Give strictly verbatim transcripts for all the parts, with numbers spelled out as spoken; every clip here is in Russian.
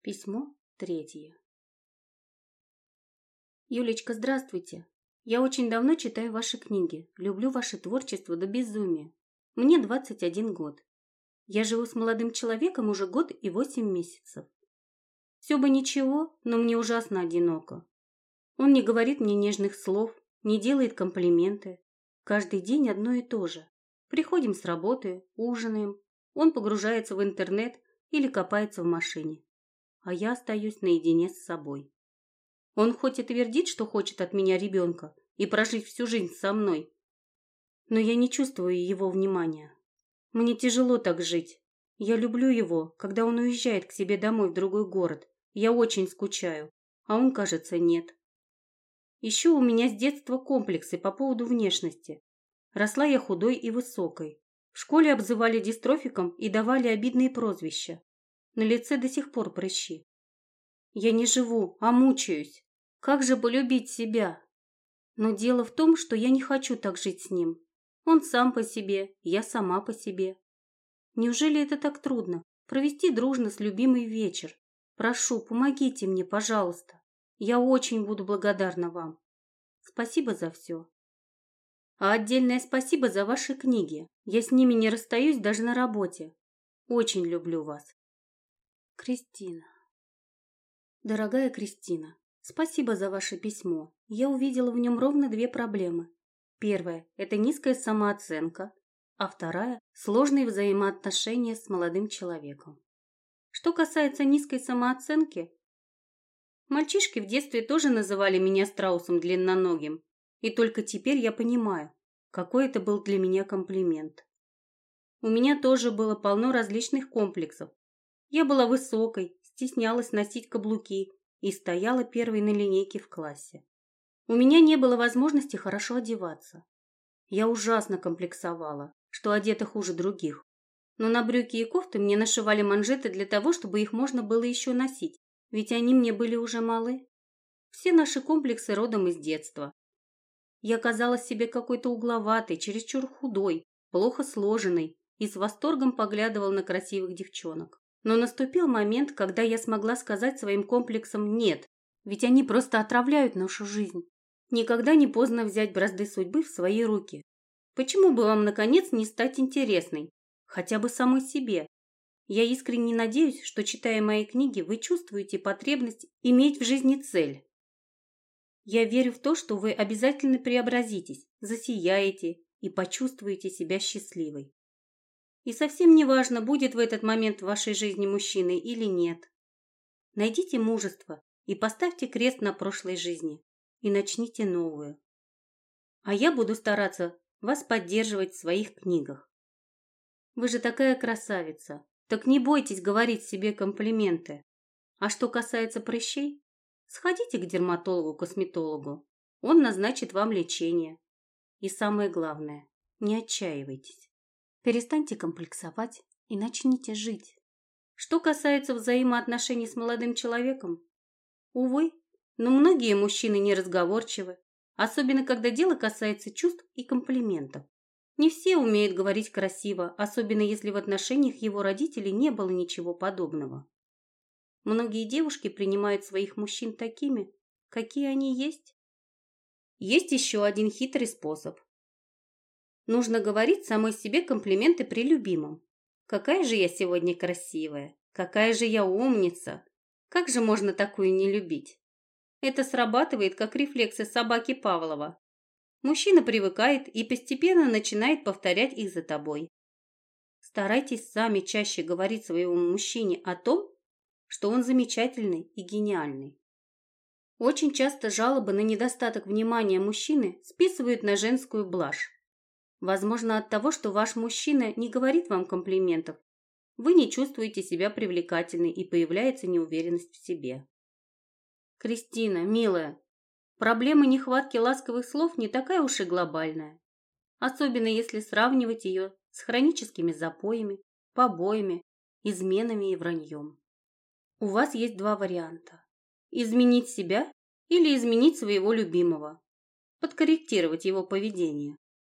Письмо третье. Юлечка, здравствуйте. Я очень давно читаю ваши книги, люблю ваше творчество до безумия. Мне двадцать один год. Я живу с молодым человеком уже год и восемь месяцев. Все бы ничего, но мне ужасно одиноко. Он не говорит мне нежных слов, не делает комплименты. Каждый день одно и то же. Приходим с работы, ужинаем, он погружается в интернет или копается в машине. А я остаюсь наедине с собой. Он хоть и твердит, что хочет от меня ребенка и прожить всю жизнь со мной, но я не чувствую его внимания. Мне тяжело так жить. Я люблю его, когда он уезжает к себе домой в другой город. Я очень скучаю, а он, кажется, нет. Еще у меня с детства комплексы по поводу внешности. Росла я худой и высокой. В школе обзывали дистрофиком и давали обидные прозвища. На лице до сих пор прыщи. Я не живу, а мучаюсь. Как же полюбить себя? Но дело в том, что я не хочу так жить с ним. Он сам по себе, я сама по себе. Неужели это так трудно? Провести дружно с любимый вечер? Прошу, помогите мне, пожалуйста. Я очень буду благодарна вам. Спасибо за все. А отдельное спасибо за ваши книги. Я с ними не расстаюсь даже на работе. Очень люблю вас. Кристина. Дорогая Кристина, спасибо за ваше письмо. Я увидела в нем ровно две проблемы. Первая – это низкая самооценка, а вторая – сложные взаимоотношения с молодым человеком. Что касается низкой самооценки, мальчишки в детстве тоже называли меня страусом длинноногим, и только теперь я понимаю, какой это был для меня комплимент. У меня тоже было полно различных комплексов. Я была высокой, стеснялась носить каблуки и стояла первой на линейке в классе. У меня не было возможности хорошо одеваться. Я ужасно комплексовала, что одета хуже других. Но на брюки и кофты мне нашивали манжеты для того, чтобы их можно было еще носить, ведь они мне были уже малы. Все наши комплексы родом из детства. Я казалась себе какой-то угловатой, чересчур худой, плохо сложенной и с восторгом поглядывала на красивых девчонок. Но наступил момент, когда я смогла сказать своим комплексам «нет», ведь они просто отравляют нашу жизнь. Никогда не поздно взять бразды судьбы в свои руки. Почему бы вам, наконец, не стать интересной? Хотя бы самой себе. Я искренне надеюсь, что, читая мои книги, вы чувствуете потребность иметь в жизни цель. Я верю в то, что вы обязательно преобразитесь, засияете и почувствуете себя счастливой. И совсем не важно, будет в этот момент в вашей жизни мужчина или нет. Найдите мужество и поставьте крест на прошлой жизни и начните новую. А я буду стараться вас поддерживать в своих книгах. Вы же такая красавица, так не бойтесь говорить себе комплименты. А что касается прыщей, сходите к дерматологу-косметологу, он назначит вам лечение. И самое главное, не отчаивайтесь. Перестаньте комплексовать и начните жить. Что касается взаимоотношений с молодым человеком, увы, но многие мужчины неразговорчивы, особенно когда дело касается чувств и комплиментов. Не все умеют говорить красиво, особенно если в отношениях его родителей не было ничего подобного. Многие девушки принимают своих мужчин такими, какие они есть. Есть еще один хитрый способ. Нужно говорить самой себе комплименты при любимом. Какая же я сегодня красивая, какая же я умница, как же можно такую не любить? Это срабатывает, как рефлексы собаки Павлова. Мужчина привыкает и постепенно начинает повторять их за тобой. Старайтесь сами чаще говорить своему мужчине о том, что он замечательный и гениальный. Очень часто жалобы на недостаток внимания мужчины списывают на женскую блажь. Возможно, от того, что ваш мужчина не говорит вам комплиментов, вы не чувствуете себя привлекательной и появляется неуверенность в себе. Кристина, милая, проблема нехватки ласковых слов не такая уж и глобальная, особенно если сравнивать ее с хроническими запоями, побоями, изменами и враньем. У вас есть два варианта. Изменить себя или изменить своего любимого, подкорректировать его поведение.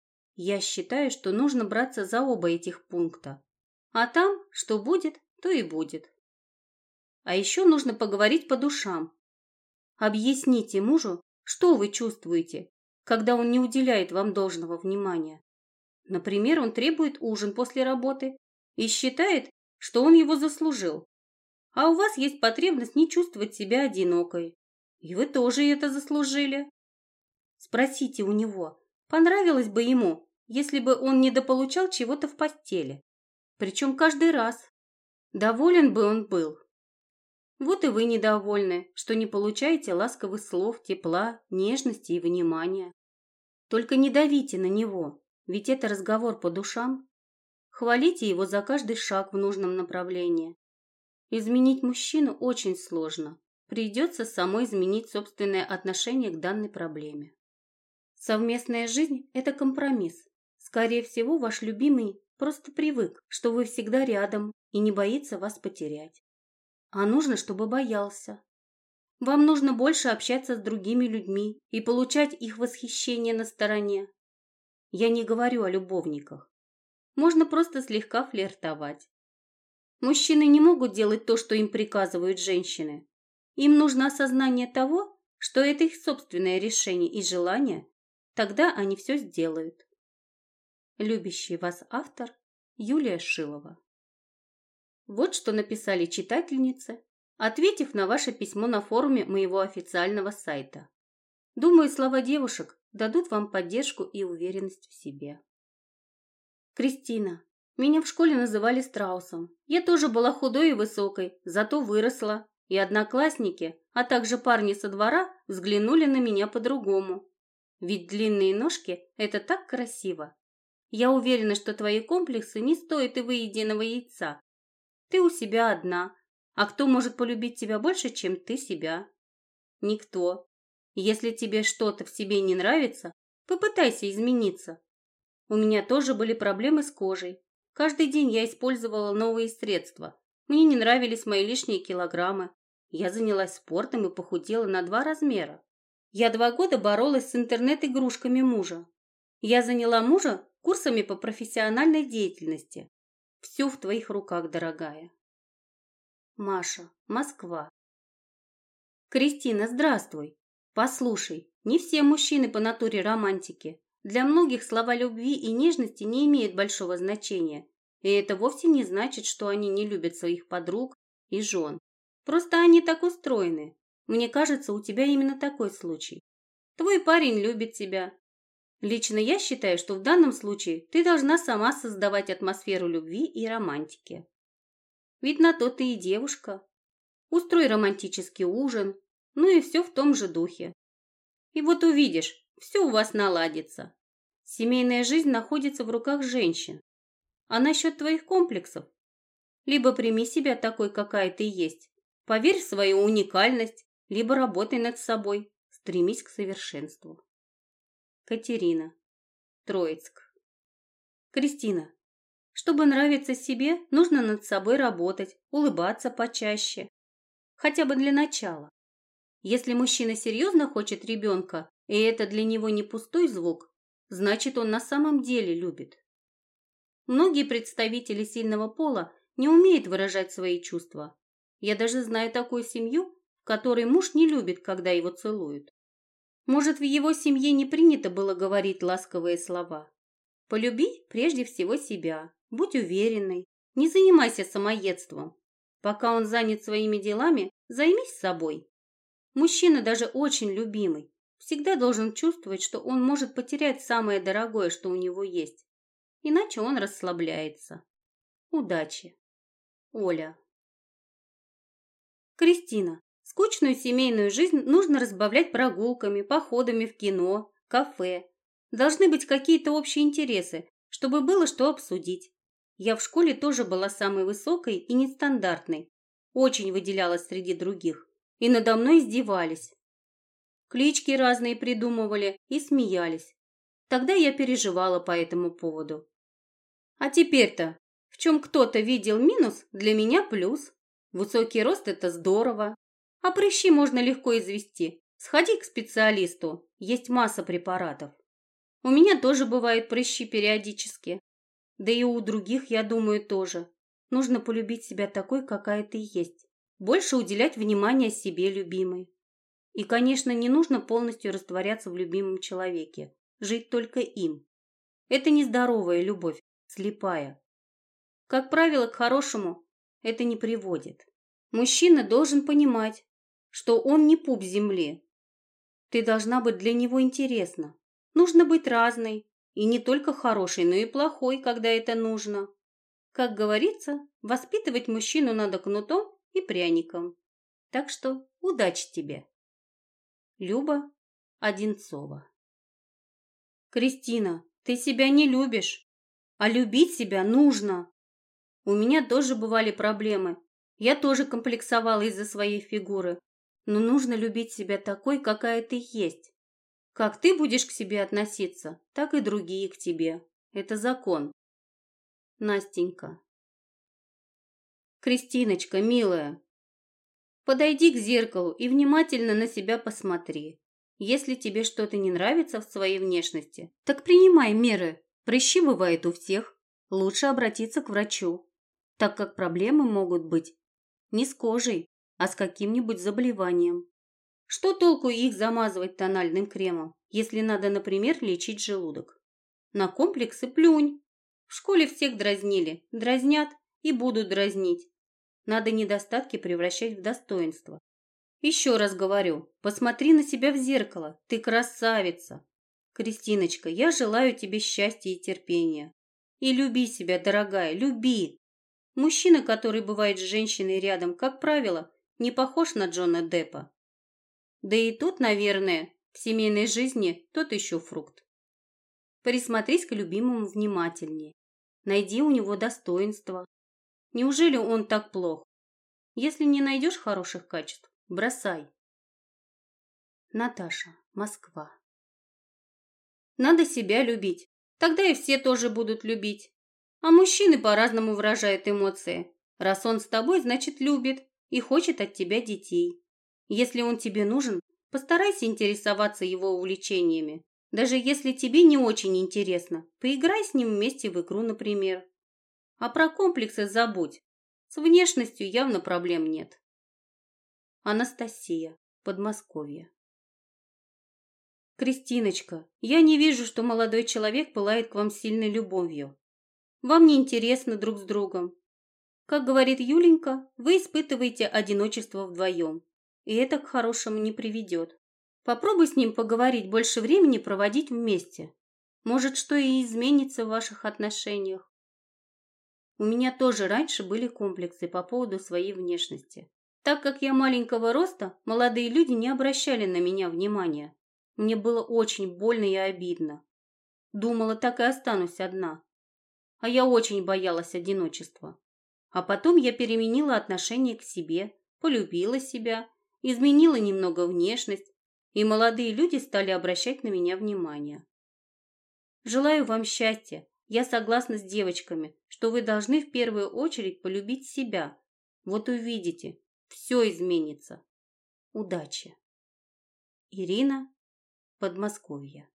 Я считаю, что нужно браться за оба этих пункта, а там, что будет, то и будет. А еще нужно поговорить по душам. Объясните мужу, что вы чувствуете, когда он не уделяет вам должного внимания. Например, он требует ужин после работы и считает, что он его заслужил. А у вас есть потребность не чувствовать себя одинокой. И вы тоже это заслужили. Спросите у него, понравилось бы ему, если бы он недополучал чего-то в постели. Причем каждый раз. Доволен бы он был. Вот и вы недовольны, что не получаете ласковых слов, тепла, нежности и внимания. Только не давите на него, ведь это разговор по душам. Хвалите его за каждый шаг в нужном направлении. Изменить мужчину очень сложно. Придется самой изменить собственное отношение к данной проблеме. Совместная жизнь – это компромисс. Скорее всего, ваш любимый просто привык, что вы всегда рядом и не боится вас потерять. А нужно, чтобы боялся. Вам нужно больше общаться с другими людьми и получать их восхищение на стороне. Я не говорю о любовниках. Можно просто слегка флиртовать. Мужчины не могут делать то, что им приказывают женщины. Им нужно осознание того, что это их собственное решение и желание, тогда они все сделают. Любящий вас автор Юлия Шилова. Вот что написали читательницы, ответив на ваше письмо на форуме моего официального сайта. Думаю, слова девушек дадут вам поддержку и уверенность в себе. Кристина. Меня в школе называли страусом. Я тоже была худой и высокой, зато выросла, и одноклассники, а также парни со двора взглянули на меня по-другому. Ведь длинные ножки – это так красиво. Я уверена, что твои комплексы не стоят и выеденного яйца. Ты у себя одна, а кто может полюбить тебя больше, чем ты себя? Никто. Если тебе что-то в себе не нравится, попытайся измениться. У меня тоже были проблемы с кожей. Каждый день я использовала новые средства. Мне не нравились мои лишние килограммы. Я занялась спортом и похудела на два размера. Я два года боролась с интернет-игрушками мужа. Я заняла мужа курсами по профессиональной деятельности. Все в твоих руках, дорогая. Маша, Москва. Кристина, здравствуй. Послушай, не все мужчины по натуре романтики. Для многих слова любви и нежности не имеют большого значения. И это вовсе не значит, что они не любят своих подруг и жен. Просто они так устроены. Мне кажется, у тебя именно такой случай. Твой парень любит тебя. Лично я считаю, что в данном случае ты должна сама создавать атмосферу любви и романтики. Ведь на то ты и девушка. Устрой романтический ужин, ну и все в том же духе. И вот увидишь, все у вас наладится. Семейная жизнь находится в руках женщин. А насчет твоих комплексов? Либо прими себя такой, какая ты есть, поверь в свою уникальность, либо работай над собой, стремись к совершенству. Катерина, Троицк. Кристина, чтобы нравиться себе, нужно над собой работать, улыбаться почаще. Хотя бы для начала. Если мужчина серьезно хочет ребенка, и это для него не пустой звук, значит, он на самом деле любит. Многие представители сильного пола не умеют выражать свои чувства. Я даже знаю такую семью, в которой муж не любит, когда его целуют. Может, в его семье не принято было говорить ласковые слова. Полюби прежде всего себя, будь уверенной, не занимайся самоедством. Пока он занят своими делами, займись собой. Мужчина, даже очень любимый, всегда должен чувствовать, что он может потерять самое дорогое, что у него есть. Иначе он расслабляется. Удачи. Оля. Кристина. Скучную семейную жизнь нужно разбавлять прогулками, походами в кино, кафе. Должны быть какие-то общие интересы, чтобы было что обсудить. Я в школе тоже была самой высокой и нестандартной. Очень выделялась среди других. И надо мной издевались. Клички разные придумывали и смеялись. Тогда я переживала по этому поводу. А теперь-то, в чем кто-то видел минус, для меня плюс. Высокий рост – это здорово. А прыщи можно легко извести. Сходи к специалисту, есть масса препаратов. У меня тоже бывают прыщи периодически. Да и у других, я думаю, тоже. Нужно полюбить себя такой, какая ты есть. больше уделять внимание себе, любимой. И, конечно, не нужно полностью растворяться в любимом человеке, жить только им. Это нездоровая любовь, слепая. Как правило, к хорошему это не приводит. Мужчина должен понимать, что он не пуп земли. Ты должна быть для него интересна. Нужно быть разной, и не только хорошей, но и плохой, когда это нужно. Как говорится, воспитывать мужчину надо кнутом и пряником. Так что удачи тебе. Люба Одинцова. Кристина, ты себя не любишь, а любить себя нужно. У меня тоже бывали проблемы. Я тоже комплексовала из-за своей фигуры. Но нужно любить себя такой, какая ты есть. Как ты будешь к себе относиться, так и другие к тебе. Это закон. Настенька. Кристиночка, милая, подойди к зеркалу и внимательно на себя посмотри. Если тебе что-то не нравится в своей внешности, так принимай меры. Прыщи бывают у всех. Лучше обратиться к врачу, так как проблемы могут быть не с кожей, а с каким-нибудь заболеванием. Что толку их замазывать тональным кремом, если надо, например, лечить желудок? На комплексы плюнь. В школе всех дразнили, дразнят и будут дразнить. Надо недостатки превращать в достоинство. Еще раз говорю, посмотри на себя в зеркало, ты красавица. Кристиночка, я желаю тебе счастья и терпения. И люби себя, дорогая, люби. Мужчина, который бывает с женщиной рядом, как правило, не похож на Джона Деппа. Да и тут, наверное, в семейной жизни тот еще фрукт. Присмотрись к любимому внимательнее. Найди у него достоинства. Неужели он так плох? Если не найдешь хороших качеств, бросай. Наташа, Москва. Надо себя любить. Тогда и все тоже будут любить. А мужчины по-разному выражают эмоции. Раз он с тобой, значит любит и хочет от тебя детей. Если он тебе нужен, постарайся интересоваться его увлечениями. Даже если тебе не очень интересно, поиграй с ним вместе в игру, например. А про комплексы забудь. С внешностью явно проблем нет. Анастасия, Подмосковье. Кристиночка, я не вижу, что молодой человек пылает к вам сильной любовью. Вам не интересно друг с другом. Как говорит Юленька, вы испытываете одиночество вдвоем, и это к хорошему не приведет. Попробуй с ним поговорить, больше времени проводить вместе. Может, что и изменится в ваших отношениях. У меня тоже раньше были комплексы по поводу своей внешности. Так как я маленького роста, молодые люди не обращали на меня внимания. Мне было очень больно и обидно. Думала, так и останусь одна. А я очень боялась одиночества. А потом я переменила отношение к себе, полюбила себя, изменила немного внешность, и молодые люди стали обращать на меня внимание. Желаю вам счастья. Я согласна с девочками, что вы должны в первую очередь полюбить себя. Вот увидите, все изменится. Удачи. Ирина, Подмосковье.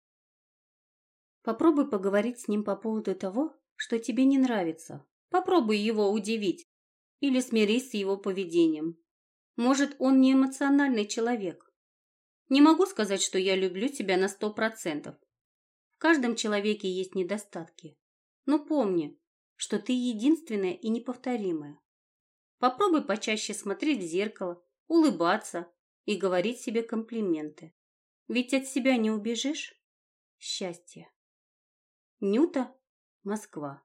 Попробуй поговорить с ним по поводу того, что тебе не нравится. Попробуй его удивить или смирись с его поведением. Может, он не эмоциональный человек. Не могу сказать, что я люблю тебя на сто процентов. В каждом человеке есть недостатки. Но помни, что ты единственная и неповторимая. Попробуй почаще смотреть в зеркало, улыбаться и говорить себе комплименты. Ведь от себя не убежишь. Счастье. Нюта, Москва.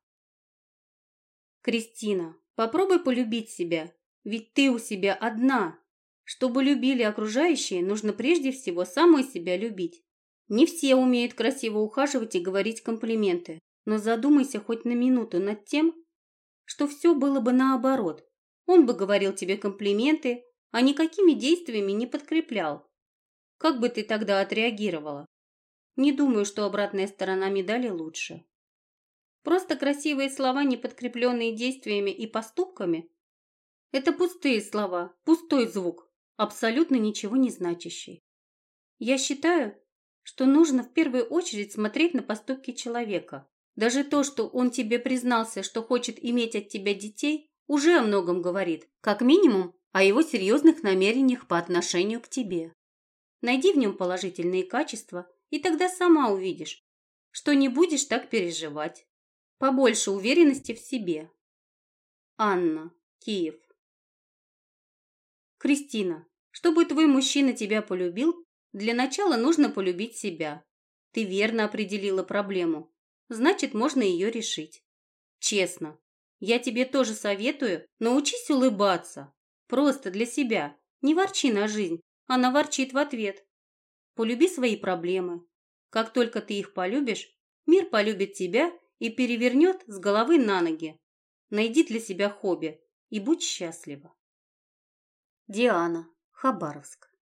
Кристина, попробуй полюбить себя, ведь ты у себя одна. Чтобы любили окружающие, нужно прежде всего самой себя любить. Не все умеют красиво ухаживать и говорить комплименты, но задумайся хоть на минуту над тем, что все было бы наоборот. Он бы говорил тебе комплименты, а никакими действиями не подкреплял. Как бы ты тогда отреагировала? Не думаю, что обратная сторона медали лучше. Просто красивые слова, не подкрепленные действиями и поступками, это пустые слова, пустой звук, абсолютно ничего не значащий. Я считаю, что нужно в первую очередь смотреть на поступки человека. Даже то, что он тебе признался, что хочет иметь от тебя детей, уже о многом говорит. Как минимум, о его серьезных намерениях по отношению к тебе. Найди в нем положительные качества, и тогда сама увидишь, что не будешь так переживать. Побольше уверенности в себе. Анна, Киев. Кристина, чтобы твой мужчина тебя полюбил, для начала нужно полюбить себя. Ты верно определила проблему, значит, можно ее решить. Честно, я тебе тоже советую, научись улыбаться. Просто для себя. Не ворчи на жизнь, она ворчит в ответ. Полюби свои проблемы. Как только ты их полюбишь, мир полюбит тебя и перевернет с головы на ноги. Найди для себя хобби и будь счастлива. Диана, Хабаровск.